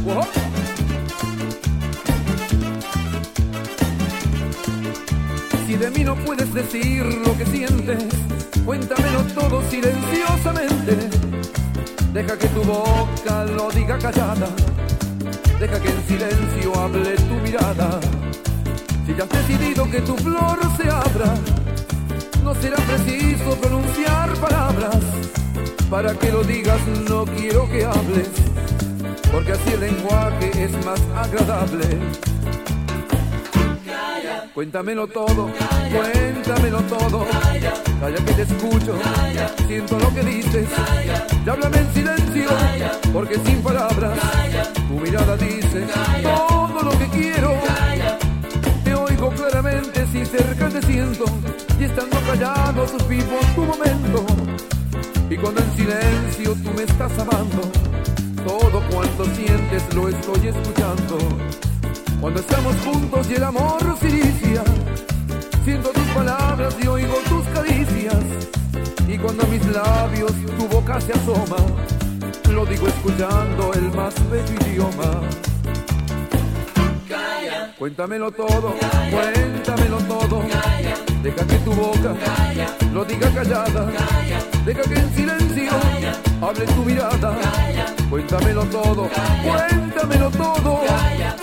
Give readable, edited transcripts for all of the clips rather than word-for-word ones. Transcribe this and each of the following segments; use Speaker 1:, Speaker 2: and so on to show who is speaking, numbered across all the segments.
Speaker 1: Wow. Si de mí no puedes decir lo que sientes, cuéntamelo todo silenciosamente. Deja que tu boca lo diga callada, deja que en silencio hable tu mirada. Si ya has decidido que tu flor se abra, no será preciso pronunciar palabras. Para que lo digas no quiero que hables, porque así el lenguaje es más agradable. Calla. Cuéntamelo todo, calla. Cuéntamelo todo. Calla. Calla que te escucho, calla. Siento lo que dices, calla. Y háblame en silencio, calla. Porque sin palabras, calla. Tu mirada dice, calla. Todo lo que quiero, calla. Te oigo claramente si cerca te siento, y estando callado vivo tu momento. Y cuando en silencio tú me estás amando, todo cuanto sientes lo estoy escuchando. Cuando estamos juntos y el amor se inicia, siento tus palabras y oigo tus caricias. Y cuando a mis labios tu boca se asoma, lo digo escuchando el más bello idioma. Calla. Cuéntamelo todo, calla. Cuéntamelo todo, calla. Deja que tu boca, calla. Lo diga callada, calla. Deja que en silencio, calla. Hable tu mirada, calla. Cuéntamelo todo, calla. Cuéntamelo todo, calla.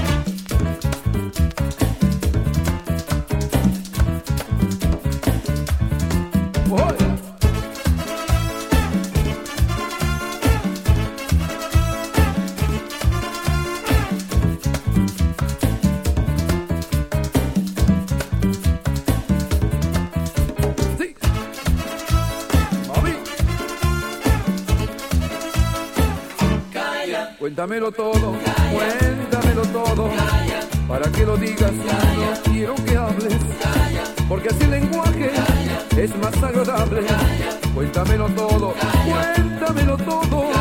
Speaker 1: Cuéntamelo todo, calla. Cuéntamelo todo, calla. Para que lo digas, calla. No quiero que hables, calla. Porque así el lenguaje, calla. Es más agradable, calla. Cuéntamelo todo, calla. Cuéntamelo todo,